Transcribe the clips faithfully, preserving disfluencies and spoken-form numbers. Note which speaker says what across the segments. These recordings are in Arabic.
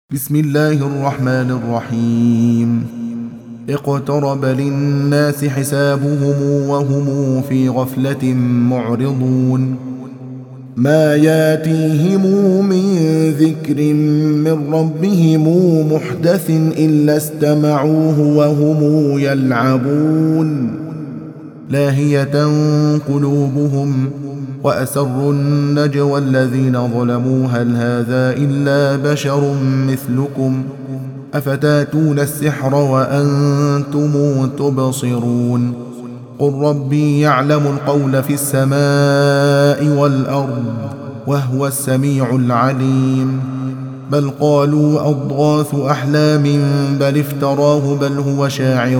Speaker 1: بسم الله الرحمن الرحيم اقترب للناس حسابهم وهم في غفلة معرضون ما ياتيهم من ذكر من ربهم محدث إلا استمعوه وهم يلعبون لاهية قلوبهم وأسروا النجوى الذين ظلموا هل هذا إلا بشر مثلكم أفتاتون السحر وأنتم تبصرون قل ربي يعلم القول في السماء والأرض وهو السميع العليم بل قالوا أضغاث أحلام بل افتراه بل هو شاعر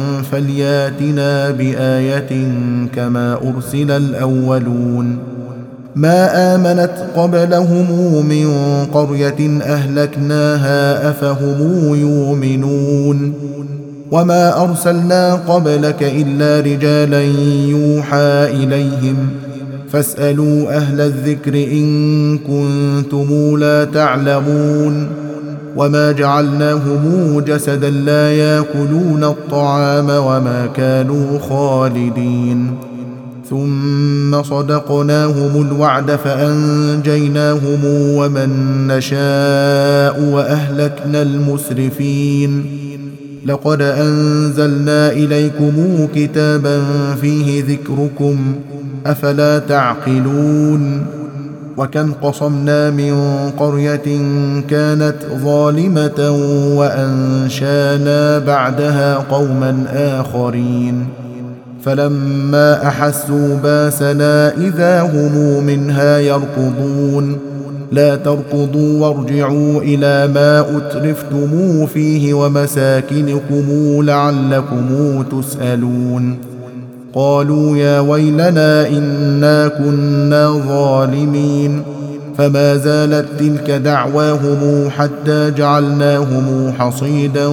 Speaker 1: فلياتنا بآية كما أرسل الأولون ما آمنت قبلهم من قرية أهلكناها أفهم يؤمنون وما أرسلنا قبلك إلا رجالا يوحى إليهم فاسألوا أهل الذكر إن كنتم لا تعلمون وما جعلناهم جسدا لا يأكلون الطعام وما كانوا خالدين ثم صدقناهم الوعد فأنجيناهم ومن نشاء وأهلكنا المسرفين لقد أنزلنا إليكم كتابا فيه ذكركم أفلا تعقلون وكم قصمنا من قرية كانت ظالمة وأنشانا بعدها قوما آخرين فلما أحسوا باسنا إذا هم منها يركضون لا تركضوا وارجعوا إلى ما أترفتم فيه ومساكنكم لعلكم تسألون قالوا يا ويلنا إنا كنا ظالمين فما زالت تلك دعواهم حتى جعلناهم حصيدا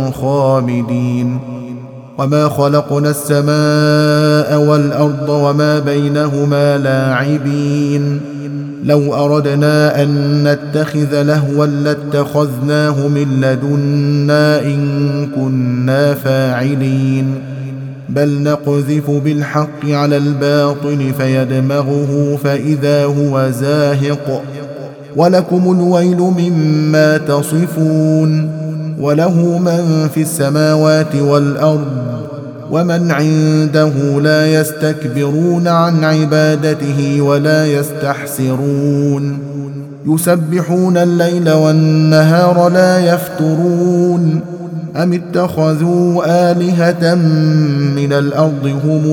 Speaker 1: خامدين وما خلقنا السماء والأرض وما بينهما لاعبين لو أردنا أن نتخذ لهوا لاتخذناه من لدنا إن كنا فاعلين بل نقذف بالحق على الباطل فيدمغه فإذا هو زاهق ولكم الويل مما تصفون وله من في السماوات والأرض ومن عنده لا يستكبرون عن عبادته ولا يستحسرون يسبحون الليل والنهار لا يفترون أم اتخذوا آلهة من الأرض هم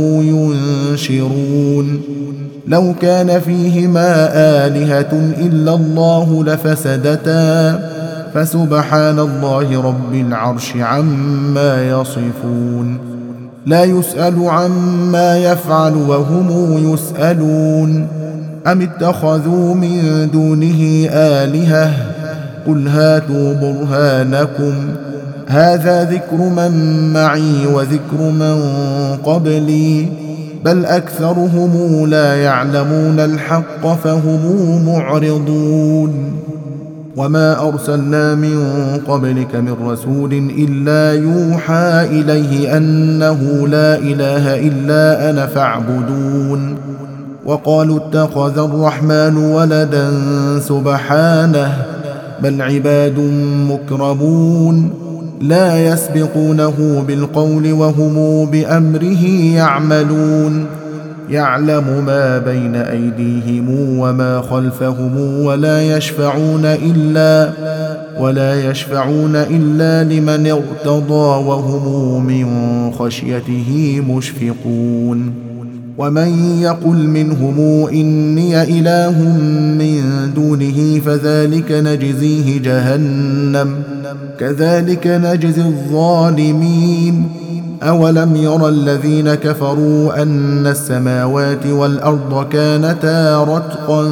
Speaker 1: ينشرون لو كان فيهما آلهة إلا الله لفسدتا فسبحان الله رب العرش عما يصفون لا يسأل عما يفعل وهم يسألون أم اتخذوا من دونه آلهة قل هاتوا برهانكم هذا ذكر من معي وذكر من قبلي بل أكثرهم لا يعلمون الحق فهم معرضون وما أرسلنا من قبلك من رسول إلا يوحى إليه أنه لا إله إلا أنا فاعبدون وقالوا اتخذ الرحمن ولدا سبحانه بل عباد مكرمون لا يسبقونه بالقول وهم بأمره يعملون يعلم ما بين أيديهم وما خلفهم ولا يشفعون إلا ولا يشفعون إلا لمن ارتضى وهم من خشيته مشفقون ومن يقل منهم إني إله من دونه فذلك نجزيه جهنم كذلك نجزي الظالمين أولم يرى الذين كفروا أن السماوات والأرض كانتا رتقا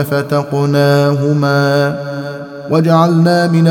Speaker 1: ففتقناهما وجعلنا من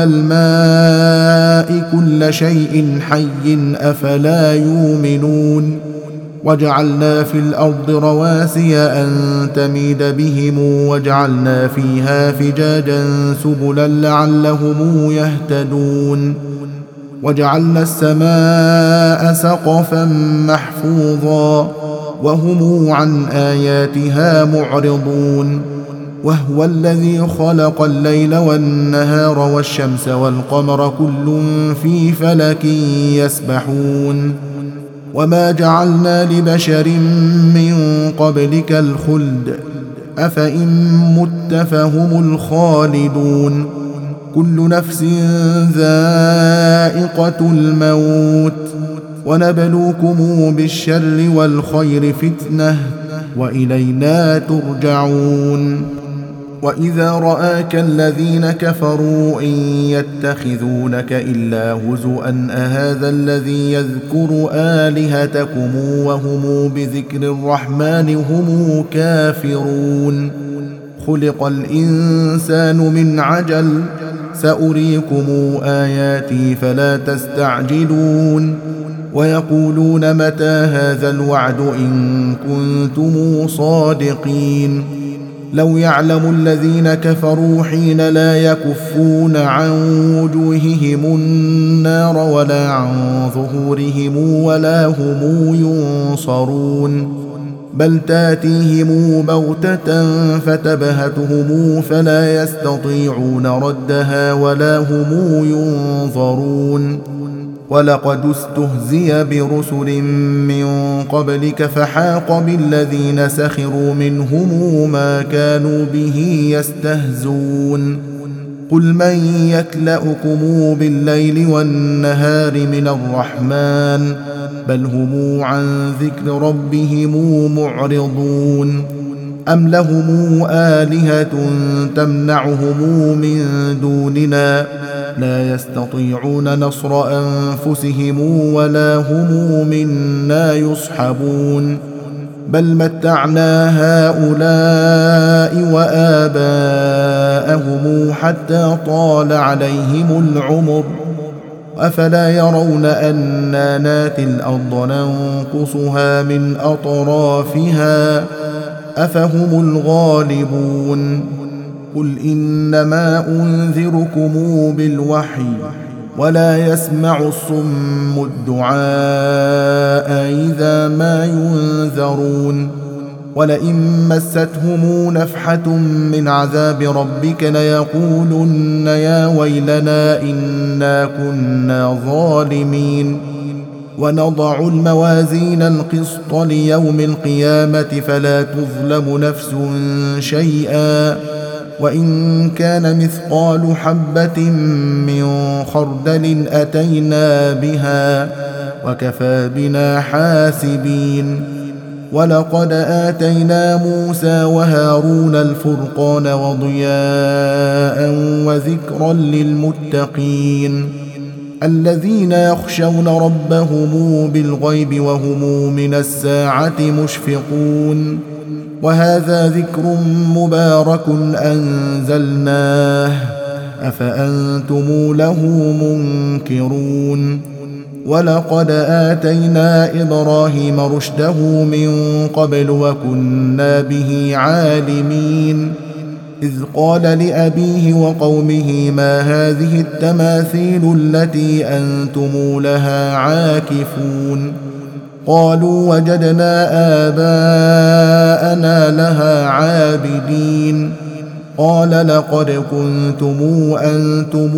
Speaker 1: الماء كل شيء حي أفلا يؤمنون وجعلنا في الأرض رواسي أن تميد بهم وجعلنا فيها فجاجا سبلا لعلهم يهتدون وجعلنا السماء سقفا محفوظا وهم عن آياتها معرضون وهو الذي خلق الليل والنهار والشمس والقمر كل في فلك يسبحون وما جعلنا لبشر من قبلك الخلد أفإن مت فهم الخالدون كل نفس ذائقة الموت ونبلوكم بالشر والخير فتنة وإلينا ترجعون وإذا رآك الذين كفروا إن يتخذونك إلا هزؤا أهذا الذي يذكر آلهتكم وهم بذكر الرحمن هم كافرون خلق الإنسان من عجل سأريكم آياتي فلا تستعجلون ويقولون متى هذا الوعد إن كنتم صادقين لو يعلم الذين كفروا حين لا يكفون عن وجوههم النار ولا عن ظهورهم ولا هم ينصرون بل تاتيهم بغتة فتبهتهم فلا يستطيعون ردها ولا هم ينظرون ولقد استهزئ برسل من قبلك فحاق بالذين سخروا منهم ما كانوا به يستهزون قل من يكلأكم بالليل والنهار من الرحمن بل هم عن ذكر ربهم معرضون أم لهم آلهة تمنعهم من دوننا لا يستطيعون نصر أنفسهم ولا هم منا يصحبون بل متعنا هؤلاء وآباءهم حتى طال عليهم العمر أفلا يرون أنا ناتي الأرض ننقصها من أطرافها أفهم الغالبون قل إنما أنذركم بالوحي ولا يسمع الصم الدعاء إذا ما ينذرون ولئن مستهم نفحة من عذاب ربك ليقولن يا ويلنا إنا كنا ظالمين ونضع الموازين القسط ليوم القيامة فلا تظلم نفس شيئا وإن كان مثقال حبة من خردل أتينا بها وكفى بنا حاسبين ولقد آتينا موسى وهارون الفرقان وضياء وذكرا للمتقين الذين يخشون ربهم بالغيب وهم من الساعة مشفقون وهذا ذكر مبارك أنزلناه أفأنتم له منكرون ولقد آتينا إبراهيم رشده من قبل وكنا به عالمين إذ قال لأبيه وقومه ما هذه التماثيل التي أنتم لها عاكفون قالوا وجدنا آباءنا لها عابدين قال لقد كنتم أنتم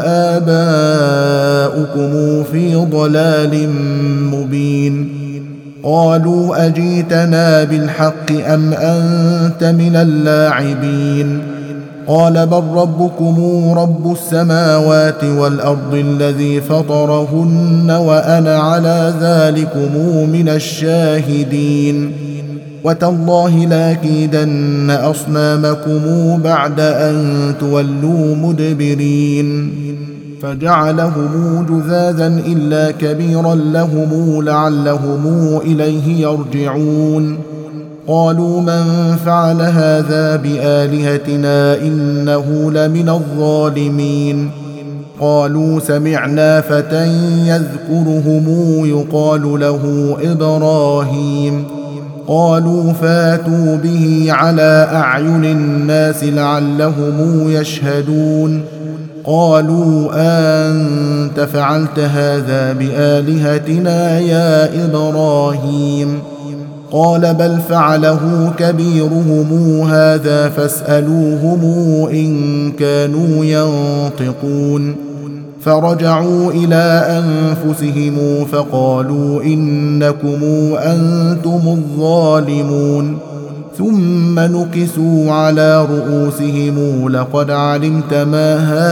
Speaker 1: وآباؤكم في ضلال مبين قالوا أجيتنا بالحق أم أنت من اللاعبين قال بل ربكم رب السماوات والأرض الذي فطرهن وأنا على ذلكم من الشاهدين وتالله لاكيدن أصنامكم بعد أن تولوا مدبرين فجعلهم جذاذا إلا كبيرا لهم لعلهم إليه يرجعون قالوا من فعل هذا بآلهتنا إنه لمن الظالمين قالوا سمعنا فتى يذكرهم يقال له إبراهيم. قالوا فاتوا به على أعين الناس لعلهم يشهدون. قالوا أنت فعلت هذا بآلهتنا يا إبراهيم؟ قال بل فعله كبيرهم هذا فاسألوهم إن كانوا ينطقون. فرجعوا إلى أنفسهم فقالوا إنكم أنتم الظالمون. ثم نكسوا على رؤوسهم لقد علمت ما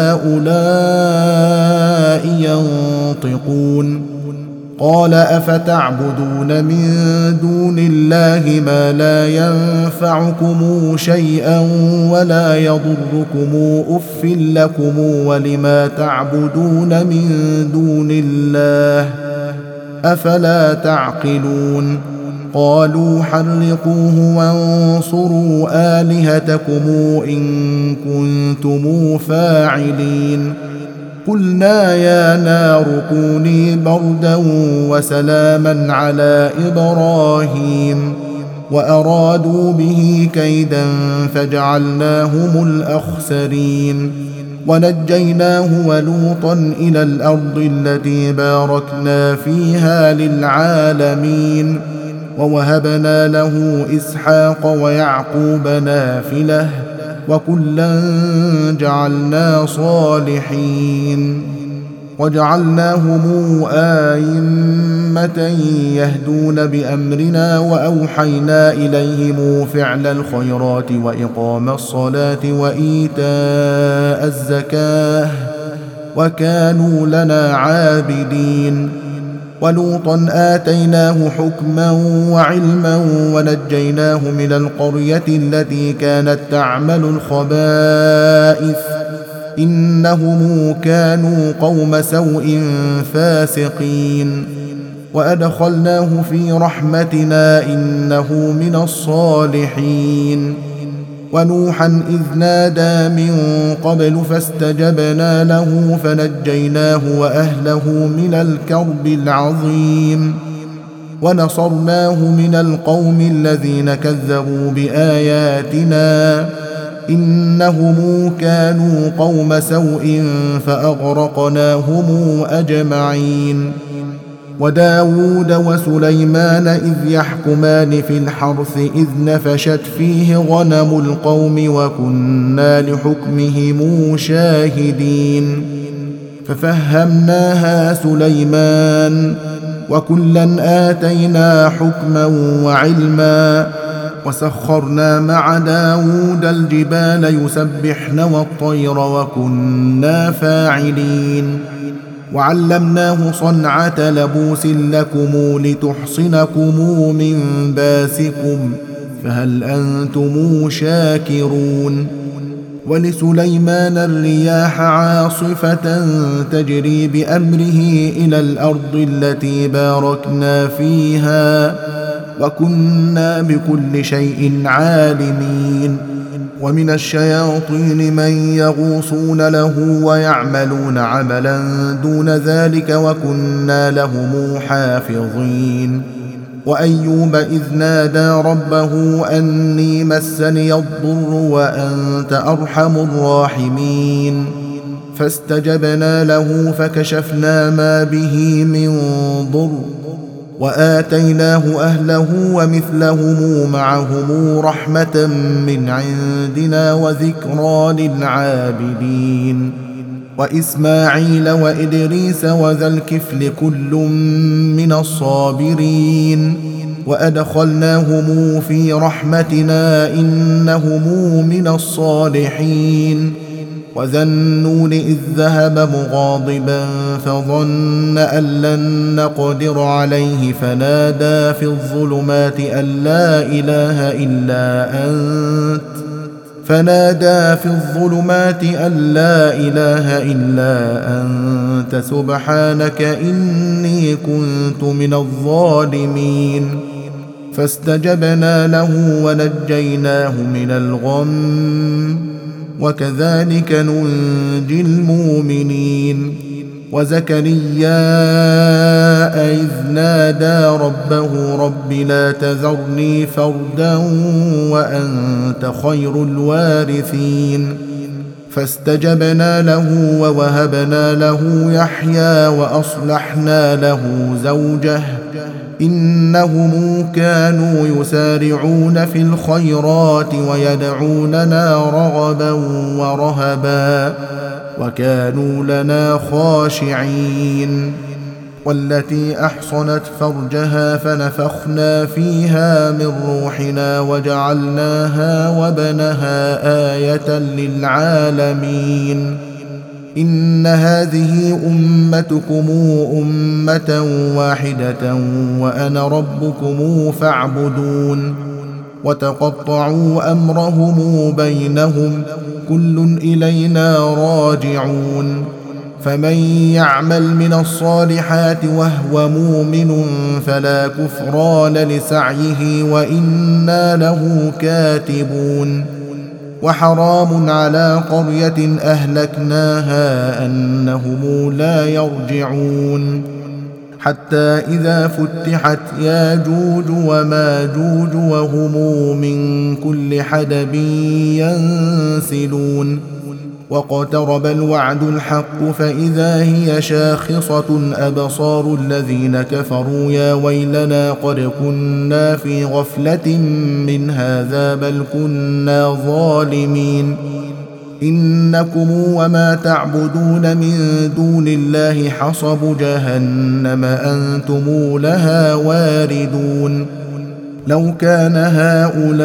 Speaker 1: هؤلاء ينطقون. قال أفتعبدون من دون الله ما لا ينفعكم شيئا ولا يضركم أف لكم ولما تعبدون من دون الله أفلا تعقلون. قالوا حرقوه وانصروا آلهتكم إن كنتم فاعلين. قلنا يا نار كوني بردا وسلاما على إبراهيم وأرادوا به كيدا فجعلناهم الأخسرين. ونجيناه ولوطا إلى الأرض التي باركنا فيها للعالمين. ووهبنا له إسحاق ويعقوب نافلة وكلا جعلنا صالحين. وجعلناهم آئمة يهدون بأمرنا وأوحينا إليهم فعل الخيرات وإقام الصلاة وإيتاء الزكاة وكانوا لنا عابدين. ولوطا آتيناه حكما وعلما ونجيناه من القرية التي كانت تعمل الخبائث إنهم كانوا قوم سوء فاسقين. وأدخلناه في رحمتنا إنه من الصالحين. ونوحا إذ نادى من قبل فاستجبنا له فنجيناه وأهله من الكرب العظيم. ونصرناه من القوم الذين كذبوا بآياتنا إنهم كانوا قوم سوء فأغرقناهم أجمعين. وداود وسليمان إذ يحكمان في الحرث إذ نفشت فيه غنم القوم وكنا لحكمهم شاهدين. ففهمناها سليمان وكلا آتينا حكما وعلما. وسخرنا مع داود الجبال يسبحن والطير وكنا فاعلين. وعلمناه صنعة لبوس لكم لتحصنكم من باسكم فهل أنتم شاكرون. ولسليمان الرياح عاصفة تجري بأمره إلى الأرض التي باركنا فيها وكنا بكل شيء عالمين. ومن الشياطين من يغوصون له ويعملون عملا دون ذلك وكنا لهم حافظين. وأيوب إذ نادى ربه أني مسني الضر وأنت أرحم الراحمين. فاستجبنا له فكشفنا ما به من ضر وآتيناه أهله ومثلهم معهم رحمة من عندنا وذكرى للعابدين. وإسماعيل وإدريس وذا الكفل كل من الصابرين. وأدخلناهم في رحمتنا إنهم من الصالحين. وذا النون إذ ذهب مغاضبا فظن أن لن نقدر عليه فنادى في الظلمات أن لا إله إلا أنت فنادى في الظلمات أن لا إله إلا أنت سبحانك إني كنت من الظالمين. فاستجبنا له ونجيناه من الغم وكذلك ننجي المؤمنين. وزكريا إذ نادى ربه رب لا تذرني فردا وأنت خير الوارثين فاستجبنا له ووهبنا له يحيى وأصلحنا له زوجه إنهم كانوا يسارعون في الخيرات ويدعوننا رغبا ورهبا وكانوا لنا خاشعين. والتي أحصنت فرجها فنفخنا فيها من روحنا وجعلناها وابنها آية للعالمين. إن هذه أمتكم أمة واحدة وأنا ربكم فاعبدون. وتقطعوا أمرهم بينهم كل إلينا راجعون. فمن يعمل من الصالحات وهو مؤمن فلا كفران لسعيه وإنا له كاتبون. وحرام على قرية أهلكناها أنهم لا يرجعون حتى إذا فتحت ياجوج وماجوج وهم من كل حدب ينسلون. واقترب الوعد الحق فإذا هي شاخصة أبصار الذين كفروا يا ويلنا قد كنا في غفلة من هذا بل كنا ظالمين. إنكم وما تعبدون من دون الله حصب جهنم أنتم لها واردون. لو كان هؤلاء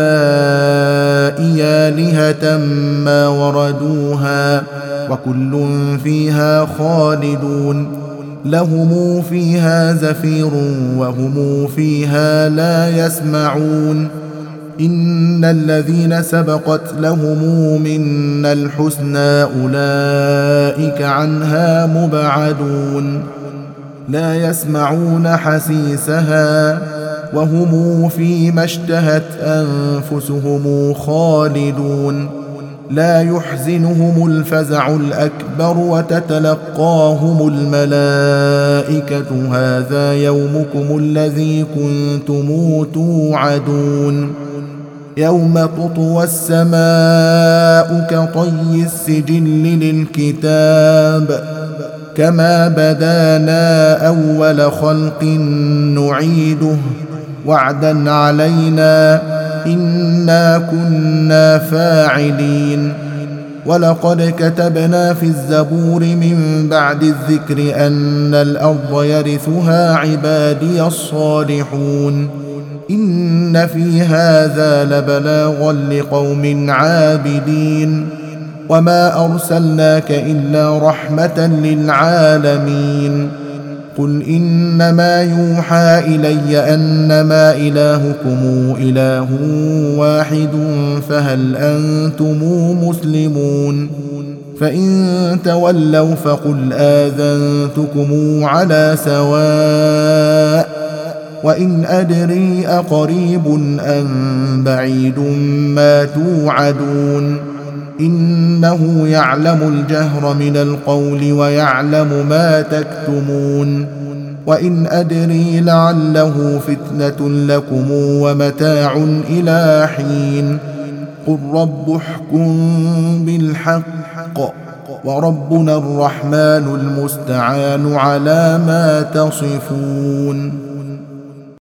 Speaker 1: آلهة ما وردوها وكل فيها خالدون. لهم فيها زفير وهم فيها لا يسمعون. إن الذين سبقت لهم منا الحسنى أولئك عنها مبعدون. لا يسمعون حسيسها وهم فيما اشتهت أنفسهم خالدون. لا يحزنهم الفزع الأكبر وتتلقاهم الملائكة هذا يومكم الذي كنتم توعدون. يوم تطوى السماء كطي السجل للكتاب كما بدانا أول خلق نعيده وعدا علينا إنا كنا فاعلين. ولقد كتبنا في الزبور من بعد الذكر أن الأرض يرثها عبادي الصالحون. إن في هذا لبلاغا لقوم عابدين. وما أرسلناك إلا رحمة للعالمين. قل إنما يوحى إلي أنما إلهكم إله واحد فهل أنتم مسلمون؟ فإن تولوا فقل آذنتكم على سواء. وإن أدري أقريب أم بعيد ما توعدون. إنه يعلم الجهر من القول ويعلم ما تكتمون. وإن أدري لعله فتنة لكم ومتاع إلى حين. قل رب احكم بالحق وربنا الرحمن المستعان على ما تصفون.